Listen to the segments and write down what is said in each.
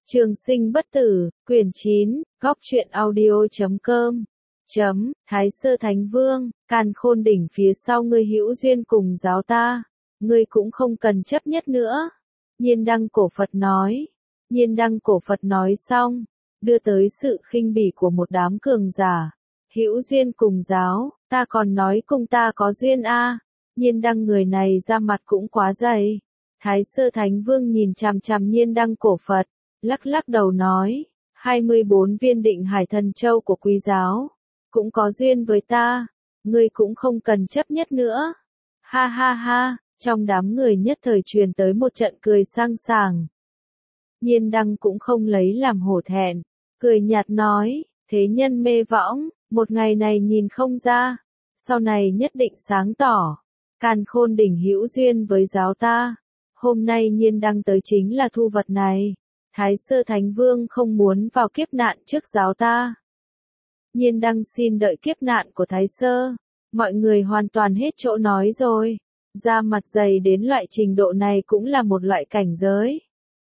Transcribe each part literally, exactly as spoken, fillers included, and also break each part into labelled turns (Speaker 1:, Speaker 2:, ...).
Speaker 1: Trường sinh bất tử, quyển chín, góc truyện audio chấm com. Chấm, Thái Sơ Thánh Vương, Càn Khôn Đỉnh phía sau ngươi hữu duyên cùng giáo ta, ngươi cũng không cần chấp nhất nữa. Nhiên Đăng Cổ Phật nói. Nhiên Đăng Cổ Phật nói xong, đưa tới sự khinh bỉ của một đám cường giả. Hữu duyên cùng giáo, ta còn nói cùng ta có duyên a. À. Nhiên Đăng người này ra mặt cũng quá dày. Thái Sơ Thánh Vương nhìn chằm chằm Nhiên Đăng Cổ Phật, lắc lắc đầu nói, hai mươi bốn viên định hải thần châu của quý giáo, cũng có duyên với ta, ngươi cũng không cần chấp nhất nữa. Ha ha ha, trong đám người nhất thời truyền tới một trận cười sang sảng. Nhiên Đăng cũng không lấy làm hổ thẹn, cười nhạt nói, thế nhân mê võng, một ngày này nhìn không ra, sau này nhất định sáng tỏ. Càn Khôn Đỉnh hữu duyên với giáo ta, hôm nay Nhiên Đăng tới chính là thu vật này. Thái Sơ Thánh Vương không muốn vào kiếp nạn trước giáo ta. Nhiên Đăng xin đợi kiếp nạn của Thái Sơ. Mọi người hoàn toàn hết chỗ nói rồi. Da mặt dày đến loại trình độ này cũng là một loại cảnh giới.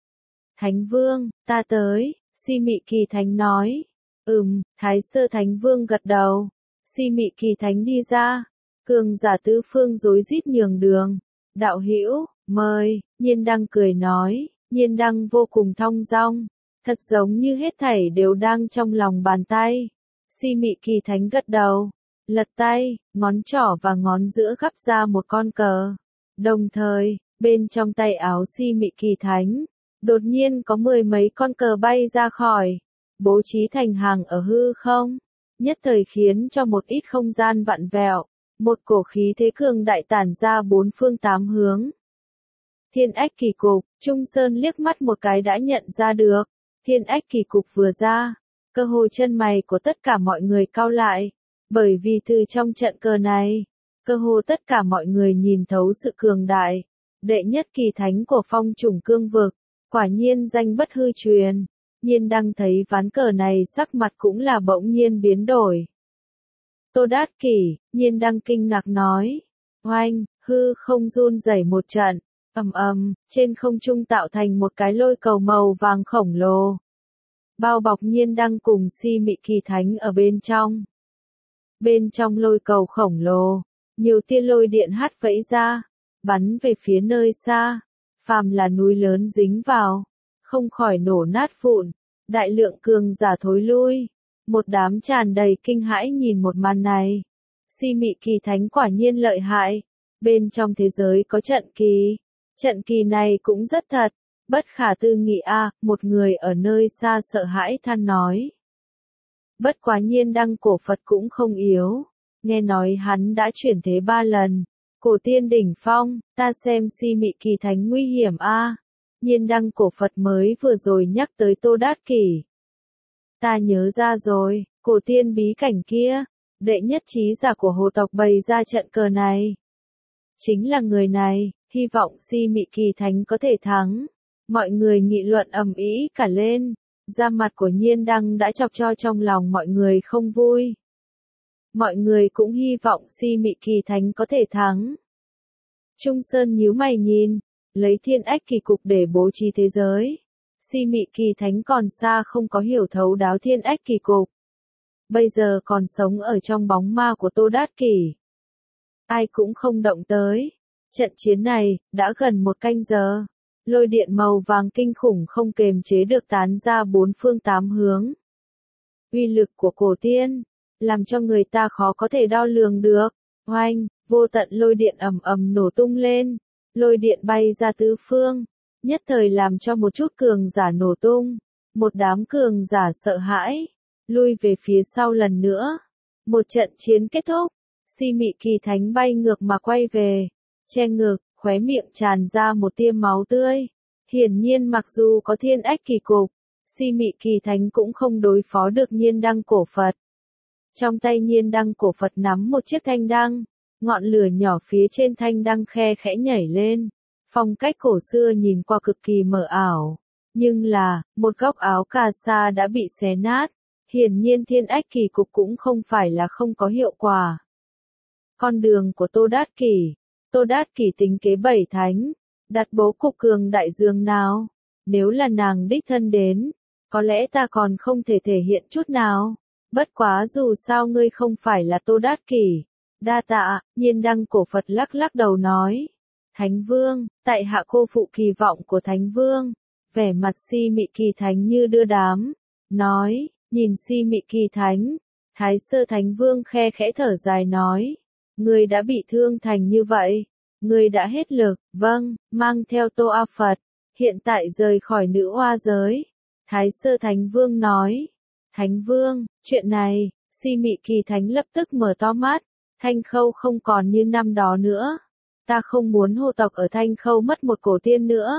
Speaker 1: Thánh Vương, ta tới, Si Mị Kỳ Thánh nói. Ừm, Thái Sơ Thánh Vương gật đầu. Si Mị Kỳ Thánh đi ra. Cường giả tứ phương rối rít nhường đường. Đạo hữu, mời, Nhiên Đăng cười nói. Nhiên Đăng vô cùng thong dong, thật giống như hết thảy đều đang trong lòng bàn tay. Si Mị Kỳ Thánh gật đầu, lật tay, ngón trỏ và ngón giữa gắp ra một con cờ. Đồng thời, bên trong tay áo Si Mị Kỳ Thánh, đột nhiên có mười mấy con cờ bay ra khỏi, bố trí thành hàng ở hư không, nhất thời khiến cho một ít không gian vặn vẹo, một cổ khí thế cường đại tản ra bốn phương tám hướng. Thiên Ách Kỳ Cục, Trung Sơn liếc mắt một cái đã nhận ra được, Thiên Ách Kỳ Cục vừa ra, cơ hồ chân mày của tất cả mọi người cau lại, bởi vì từ trong trận cờ này, cơ hồ tất cả mọi người nhìn thấu sự cường đại, đệ nhất kỳ thánh của phong chủng cương vực, quả nhiên danh bất hư truyền. Nhiên Đăng thấy ván cờ này sắc mặt cũng là bỗng nhiên biến đổi. Tô Đát Kỷ, Nhiên Đăng kinh ngạc nói, oanh, hư không run rẩy một trận. Ầm ầm, trên không trung tạo thành một cái lôi cầu màu vàng khổng lồ. Bao bọc Nhiên Đăng cùng Si Mị Kỳ Thánh ở bên trong. Bên trong lôi cầu khổng lồ, nhiều tia lôi điện hắt vẫy ra, bắn về phía nơi xa. Phàm là núi lớn dính vào, không khỏi nổ nát vụn, đại lượng cường giả thối lui. Một đám tràn đầy kinh hãi nhìn một màn này. Si Mị Kỳ Thánh quả nhiên lợi hại, bên trong thế giới có trận kỳ. Trận kỳ này cũng rất thật, bất khả tư nghị a, à, một người ở nơi xa sợ hãi than nói. Bất quá Nhiên Đăng Cổ Phật cũng không yếu, nghe nói hắn đã chuyển thế ba lần, cổ tiên đỉnh phong, ta xem Si Mị Kỳ Thánh nguy hiểm a. À. Nhiên Đăng Cổ Phật mới vừa rồi nhắc tới Tô Đát Kỷ. Ta nhớ ra rồi, cổ tiên bí cảnh kia, đệ nhất trí giả của hồ tộc bày ra trận cờ này. Chính là người này. Hy vọng Si Mị Kỳ Thánh có thể thắng. Mọi người nghị luận ầm ĩ cả lên. Da mặt của Nhiên Đăng đã chọc cho trong lòng mọi người không vui. Mọi người cũng hy vọng Si Mị Kỳ Thánh có thể thắng. Trung Sơn nhíu mày nhìn, lấy Thiên Ách Kỳ Cục để bố trí thế giới. Si Mị Kỳ Thánh còn xa không có hiểu thấu đáo Thiên Ách Kỳ Cục. Bây giờ còn sống ở trong bóng ma của Tô Đát Kỷ. Ai cũng không động tới. Trận chiến này, đã gần một canh giờ. Lôi điện màu vàng kinh khủng không kềm chế được tán ra bốn phương tám hướng. Uy lực của cổ tiên, làm cho người ta khó có thể đo lường được. Oanh, vô tận lôi điện ầm ầm nổ tung lên. Lôi điện bay ra tứ phương. Nhất thời làm cho một chút cường giả nổ tung. Một đám cường giả sợ hãi. Lui về phía sau lần nữa. Một trận chiến kết thúc. Si Mị Kỳ Thánh bay ngược mà quay về. Che ngực, khóe miệng tràn ra một tia máu tươi. Hiển nhiên mặc dù có Thiên Ách Kỳ Cục, Si Mị Kỳ Thánh cũng không đối phó được Nhiên Đăng Cổ Phật. Trong tay Nhiên Đăng Cổ Phật nắm một chiếc thanh đăng, ngọn lửa nhỏ phía trên thanh đăng khe khẽ nhảy lên. Phong cách cổ xưa nhìn qua cực kỳ mờ ảo. Nhưng là, một góc áo cà sa đã bị xé nát. Hiển nhiên Thiên Ách Kỳ Cục cũng không phải là không có hiệu quả. Con đường của Tô Đát Kỷ. Tô Đát Kỷ tính kế bảy thánh, đặt bố cục cường đại dương nào. Nếu là nàng đích thân đến, có lẽ ta còn không thể thể hiện chút nào. Bất quá dù sao ngươi không phải là Tô Đát Kỷ. Đa tạ, Nhiên Đăng cổ Phật lắc lắc đầu nói. Thánh Vương, tại hạ cô phụ kỳ vọng của Thánh Vương. Vẻ mặt Si Mị Kỳ Thánh như đưa đám. Nói, nhìn Si Mị Kỳ Thánh. Thái Sơ Thánh Vương khe khẽ thở dài nói. Ngươi đã bị thương thành như vậy. Ngươi đã hết lực, vâng, mang theo Tô A Phật. Hiện tại rời khỏi nữ oa giới. Thái Sơ Thánh Vương nói. Thánh Vương, chuyện này, Si Mị Kỳ Thánh lập tức mở to mắt. Thanh Khâu không còn như năm đó nữa. Ta không muốn hồ tộc ở Thanh Khâu mất một cổ tiên nữa.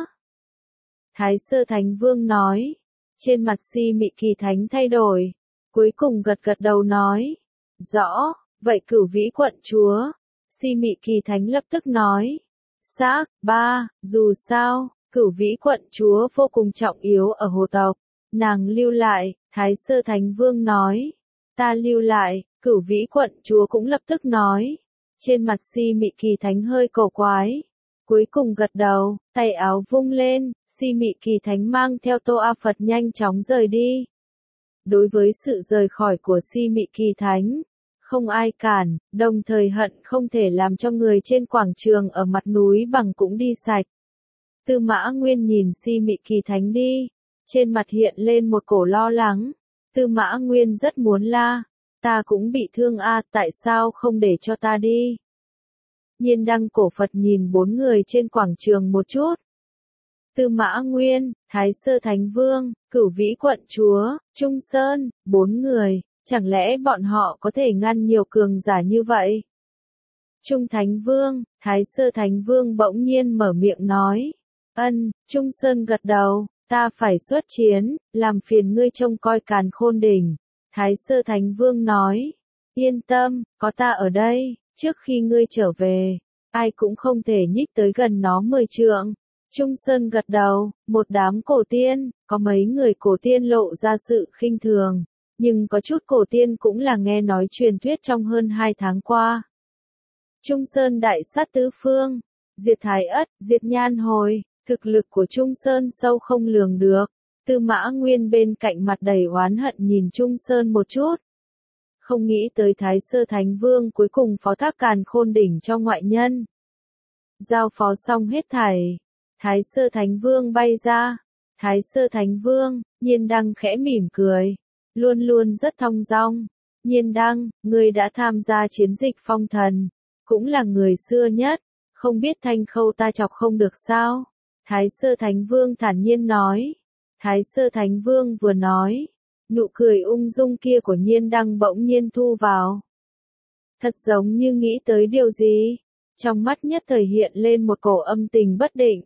Speaker 1: Thái Sơ Thánh Vương nói. Trên mặt Si Mị Kỳ Thánh thay đổi. Cuối cùng gật gật đầu nói. Rõ, vậy Cửu Vĩ quận chúa. Si Mị Kỳ Thánh lập tức nói. Xác, ba, dù sao, Cửu Vĩ quận chúa vô cùng trọng yếu ở hồ tộc. Nàng lưu lại, Thái Sơ Thánh Vương nói. Ta lưu lại, Cửu Vĩ quận chúa cũng lập tức nói. Trên mặt Si Mị Kỳ Thánh hơi cổ quái. Cuối cùng gật đầu, tay áo vung lên, Si Mị Kỳ Thánh mang theo Tô A Phật nhanh chóng rời đi. Đối với sự rời khỏi của Si Mị Kỳ Thánh, không ai cản, đồng thời hận không thể làm cho người trên quảng trường ở mặt núi bằng cũng đi sạch. Tư Mã Nguyên nhìn Si Mị Kỳ Thánh đi, trên mặt hiện lên một cổ lo lắng. Tư Mã Nguyên rất muốn la, ta cũng bị thương a, tại sao không để cho ta đi? Nhiên Đăng cổ Phật nhìn bốn người trên quảng trường một chút. Tư Mã Nguyên, Thái Sơ Thánh Vương, Cửu Vĩ quận chúa, Trung Sơn, bốn người, chẳng lẽ bọn họ có thể ngăn nhiều cường giả như vậy? Trung Thánh Vương, Thái Sơ Thánh Vương bỗng nhiên mở miệng nói. Ân, Trung Sơn gật đầu, ta phải xuất chiến, làm phiền ngươi trông coi Càn Khôn Đỉnh. Thái Sơ Thánh Vương nói. Yên tâm, có ta ở đây, trước khi ngươi trở về, ai cũng không thể nhích tới gần nó mười trượng. Trung Sơn gật đầu, một đám cổ tiên, có mấy người cổ tiên lộ ra sự khinh thường, nhưng có chút cổ tiên cũng là nghe nói truyền thuyết trong hơn hai tháng qua. Trung Sơn đại sát tứ phương, diệt Thái Ất, diệt Nhan Hồi, thực lực của Trung Sơn sâu không lường được. Tư Mã Nguyên bên cạnh mặt đầy oán hận nhìn Trung Sơn một chút. Không nghĩ tới Thái Sơ Thánh Vương cuối cùng phó thác Càn Khôn Đỉnh cho ngoại nhân. Giao phó xong hết thảy. Thái Sơ Thánh Vương bay ra. Thái Sơ Thánh Vương, Nhiên Đăng khẽ mỉm cười. Luôn luôn rất thong dong. Nhiên Đăng, ngươi đã tham gia chiến dịch phong thần. Cũng là người xưa nhất. Không biết Thanh Khâu ta chọc không được sao? Thái Sơ Thánh Vương thản nhiên nói. Thái Sơ Thánh Vương vừa nói. Nụ cười ung dung kia của Nhiên Đăng bỗng nhiên thu vào. Thật giống như nghĩ tới điều gì. Trong mắt nhất thời hiện lên một cổ âm tình bất định.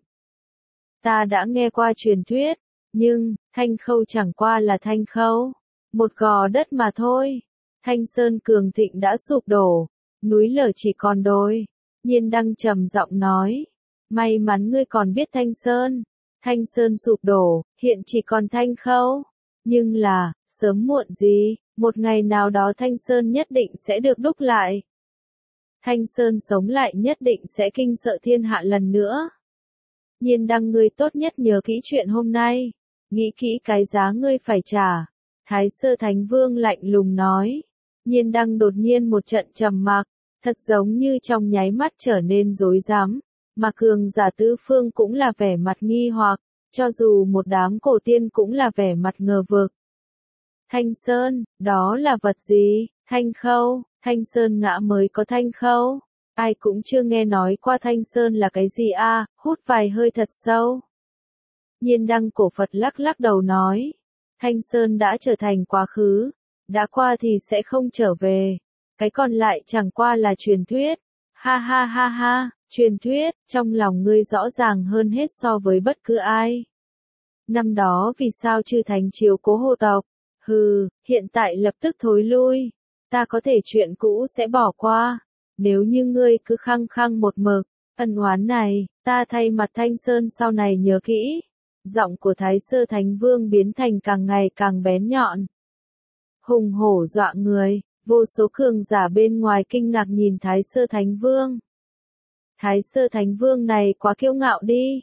Speaker 1: Ta đã nghe qua truyền thuyết, nhưng, Thanh Khâu chẳng qua là Thanh Khâu. Một gò đất mà thôi. Thanh Sơn cường thịnh đã sụp đổ. Núi lở chỉ còn đồi. Nhiên Đăng trầm giọng nói. May mắn ngươi còn biết Thanh Sơn. Thanh Sơn sụp đổ, hiện chỉ còn Thanh Khâu. Nhưng là, sớm muộn gì, một ngày nào đó Thanh Sơn nhất định sẽ được đúc lại. Thanh Sơn sống lại nhất định sẽ kinh sợ thiên hạ lần nữa. Nhiên Đăng ngươi tốt nhất nhớ kỹ chuyện hôm nay. Nghĩ kỹ cái giá ngươi phải trả. Thái Sơ Thánh Vương lạnh lùng nói. Nhiên Đăng đột nhiên một trận trầm mặc. Thật giống như trong nháy mắt trở nên rối rắm. Mà cường giả tứ phương cũng là vẻ mặt nghi hoặc. Cho dù một đám cổ tiên cũng là vẻ mặt ngờ vực. Thanh Sơn, đó là vật gì? Thanh Khâu, Thanh Sơn ngã mới có Thanh Khâu. Ai cũng chưa nghe nói qua Thanh Sơn là cái gì a, à, hút vài hơi thật sâu. Nhiên Đăng cổ Phật lắc lắc đầu nói. Thanh Sơn đã trở thành quá khứ. Đã qua thì sẽ không trở về. Cái còn lại chẳng qua là truyền thuyết. Ha ha ha ha, truyền thuyết, trong lòng ngươi rõ ràng hơn hết so với bất cứ ai. Năm đó vì sao chư thánh chiếu cố hồ tộc? Hừ, hiện tại lập tức thối lui. Ta có thể chuyện cũ sẽ bỏ qua. Nếu như ngươi cứ khăng khăng một mực, ân oán này, ta thay mặt Thanh Sơn sau này nhớ kỹ. Giọng của Thái Sơ Thánh Vương biến thành càng ngày càng bén nhọn. Hùng hổ dọa người, vô số cường giả bên ngoài kinh ngạc nhìn Thái Sơ Thánh Vương. Thái Sơ Thánh Vương này quá kiêu ngạo đi.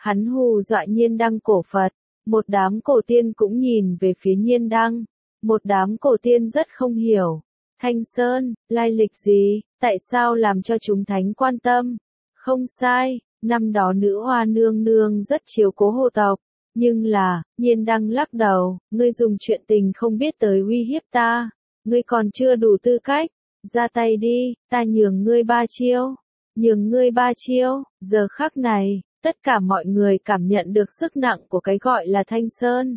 Speaker 1: Hắn hù dọa Nhiên Đăng cổ Phật, một đám cổ tiên cũng nhìn về phía Nhiên Đăng, một đám cổ tiên rất không hiểu. Thanh Sơn, lai lịch gì, tại sao làm cho chúng thánh quan tâm? Không sai, năm đó nữ hoa nương nương rất chiếu cố hộ tộc, nhưng là, Nhiên Đăng lắc đầu, ngươi dùng chuyện tình không biết tới uy hiếp ta, ngươi còn chưa đủ tư cách, ra tay đi, ta nhường ngươi ba chiêu, nhường ngươi ba chiêu, giờ khắc này, tất cả mọi người cảm nhận được sức nặng của cái gọi là Thanh Sơn.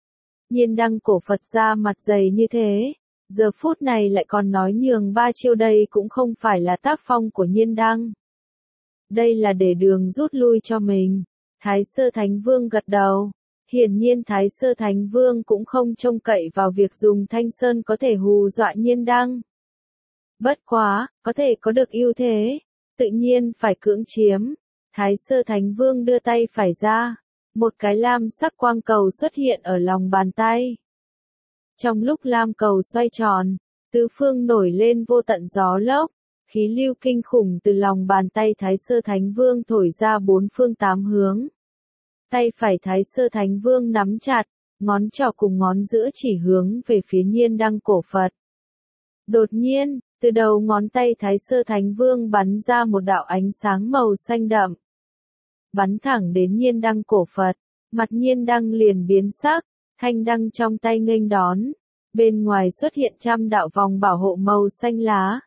Speaker 1: Nhiên Đăng cổ Phật ra mặt dày như thế, giờ phút này lại còn nói nhường ba chiêu, đây cũng không phải là tác phong của Nhiên Đăng. Đây là để đường rút lui cho mình. Thái Sơ Thánh Vương gật đầu. Hiển nhiên Thái Sơ Thánh Vương cũng không trông cậy vào việc dùng Thanh Sơn có thể hù dọa Nhiên Đăng. Bất quá, có thể có được ưu thế, tự nhiên phải cưỡng chiếm. Thái Sơ Thánh Vương đưa tay phải ra, một cái lam sắc quang cầu xuất hiện ở lòng bàn tay. Trong lúc lam cầu xoay tròn, tứ phương nổi lên vô tận gió lốc, khí lưu kinh khủng từ lòng bàn tay Thái Sơ Thánh Vương thổi ra bốn phương tám hướng. Tay phải Thái Sơ Thánh Vương nắm chặt, ngón trỏ cùng ngón giữa chỉ hướng về phía Nhiên Đăng cổ Phật. Đột nhiên, từ đầu ngón tay Thái Sơ Thánh Vương bắn ra một đạo ánh sáng màu xanh đậm. Bắn thẳng đến Nhiên Đăng cổ Phật, mặt Nhiên Đăng liền biến sắc, thanh đăng trong tay nghênh đón. Bên ngoài xuất hiện trăm đạo vòng bảo hộ màu xanh lá.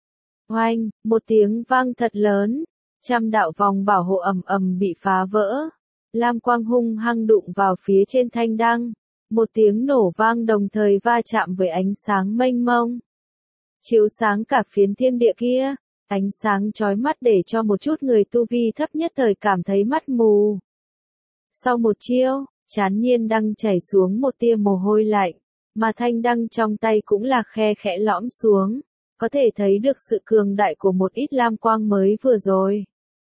Speaker 1: Oanh, một tiếng vang thật lớn, trăm đạo vòng bảo hộ ầm ầm bị phá vỡ. Lam quang hung hăng đụng vào phía trên thanh đăng, một tiếng nổ vang đồng thời va chạm với ánh sáng mênh mông. Chiếu sáng cả phiến thiên địa kia, ánh sáng chói mắt để cho một chút người tu vi thấp nhất thời cảm thấy mắt mù. Sau một chiêu, trán Nhiên Đăng chảy xuống một tia mồ hôi lạnh, mà thanh đăng trong tay cũng là khe khẽ lõm xuống, có thể thấy được sự cường đại của một ít lam quang mới vừa rồi.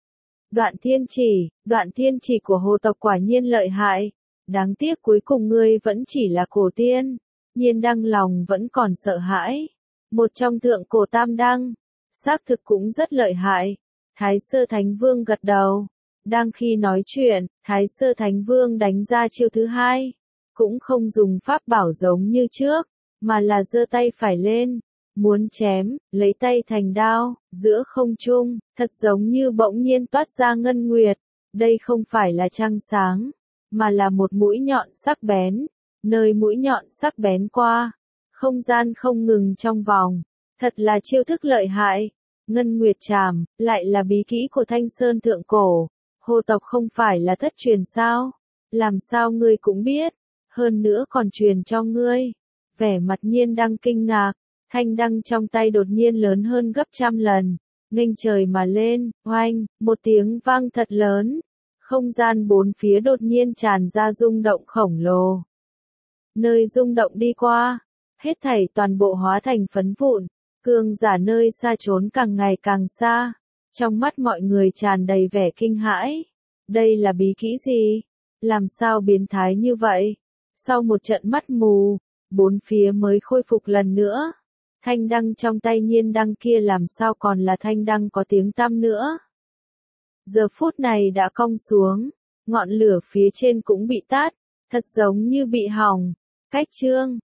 Speaker 1: Đoạn thiên chỉ, đoạn thiên chỉ của hồ tộc quả nhiên lợi hại, đáng tiếc cuối cùng ngươi vẫn chỉ là cổ tiên. Nhiên Đăng lòng vẫn còn sợ hãi. Một trong thượng cổ tam đăng, xác thực cũng rất lợi hại. Thái Sơ Thánh Vương gật đầu. Đang khi nói chuyện, Thái Sơ Thánh Vương đánh ra chiêu thứ hai, cũng không dùng pháp bảo giống như trước, mà là giơ tay phải lên, muốn chém, lấy tay thành đao, giữa không trung, thật giống như bỗng nhiên toát ra ngân nguyệt. Đây không phải là trăng sáng, mà là một mũi nhọn sắc bén, nơi mũi nhọn sắc bén qua, không gian không ngừng trong vòng, thật là chiêu thức lợi hại. Ngân Nguyệt Trảm, lại là bí kỹ của Thanh Sơn thượng cổ, hồ tộc không phải là thất truyền sao? Làm sao ngươi cũng biết, hơn nữa còn truyền cho ngươi. Vẻ mặt Nhiên Đăng kinh ngạc, thanh đăng trong tay đột nhiên lớn hơn gấp trăm lần, nghênh trời mà lên, oanh, một tiếng vang thật lớn, không gian bốn phía đột nhiên tràn ra rung động khổng lồ. Nơi rung động đi qua, hết thảy toàn bộ hóa thành phấn vụn, cường giả nơi xa trốn càng ngày càng xa, trong mắt mọi người tràn đầy vẻ kinh hãi. Đây là bí kỹ gì? Làm sao biến thái như vậy? Sau một trận mắt mù, bốn phía mới khôi phục lần nữa. Thanh đăng trong tay Nhiên Đăng kia làm sao còn là thanh đăng có tiếng tăm nữa. Giờ phút này đã cong xuống, ngọn lửa phía trên cũng bị tắt, thật giống như bị hỏng. Cách chương